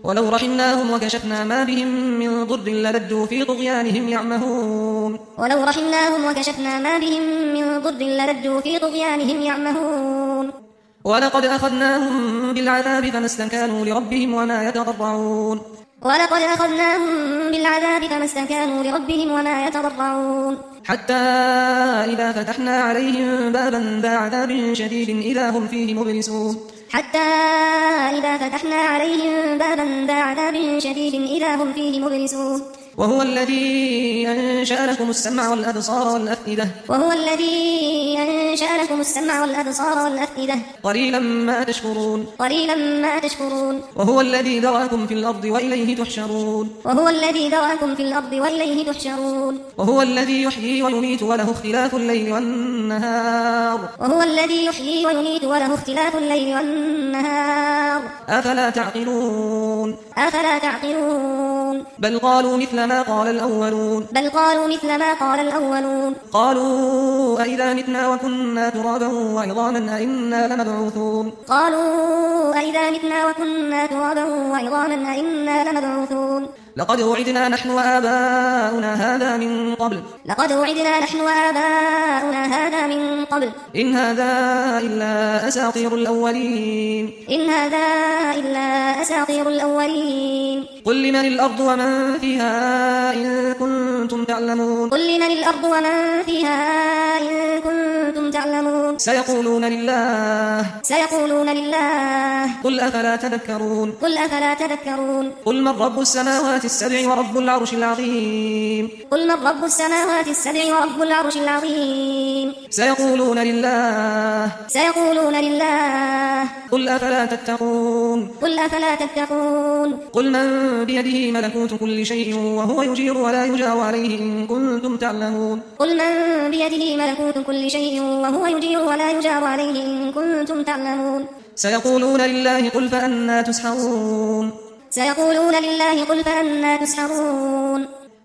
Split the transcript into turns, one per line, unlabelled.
ولو رحمناهم وكشفنا ما بهم من ضر للجوا في طغيانهم يعمهون
ولو رحمناهم وكشفنا ما بهم من ضر للجوا في طغيانهم يعمهون
ولقد أخذناهم بالعذاب فما استكانوا لربهم وما يتضرعون
ولقد أخذناهم بالعذاب فما استكانوا لربهم وما يتضرعون
حتى إذا فتحنا عليهم بابا ذا عذاب شديد إذا هم فيه مبلسون
حتى إذا فتحنا عليهم بابا ذا عذاب شديد إذا هم فيه مبلسون
وهو الذي أنشأ لكم السمع والأبصار والأفئدة
وهو الذي أنشأ لكم السمع والأبصار والأفئدة
قليلا ما تشكرون
قليلا ما تشكرون
وهو الذي ذرأكم في الأرض وإليه تحشرون
وهو الذي ذرأكم في الأرض وإليه تحشرون
وهو الذي يحيي ويميت وله اختلاف الليل والنهار
وهو الذي يحيي ويميت وله اختلاف الليل والنهار
أفلا تعقلون
أفلا تعقلون
بل قالوا مثل ما قال الأولون
بل قالوا مثل ما قال الأولون
قالوا أئذا متنا وكنا ترابا وعظاما أئنا لمبعوثون
قالوا أئذا متنا وكنا ترابا وعظاما أئنا لمبعوثون
لقد وعدنا نحن وآباؤنا هذا من قبل
لقد وعدنا نحن وآباؤنا هذا من قبل
إن هذا إلا أساطير الأولين
إن هذا إلا أساطير الأولين
قل لمن الأرض ومن فيها إن كنتم تعلمون
قل لمن الأرض ومن فيها إن كنتم تعلمون
سيقولون لله
سيقولون لله
قل أفلا تذكرون
قل أفلا تذكرون
قل من رب السماوات السبع ورب العرش العظيم
قل من رب السماوات السبع ورب العرش العظيم
سيقولون لله
سيقولون لله
قل أفلا تتقون
قل أفلا تتقون
قل من بيده ملكوت كل شيء وهو يجير ولا يجار عليه إن كنتم تعلمون
قل من بيده ملكوت كل شيء وهو يجير ولا يجار عليه إن كنتم تعلمون
سيقولون لله قل فأنى تسحرون
سيقولون لله قل فأنى تسحرون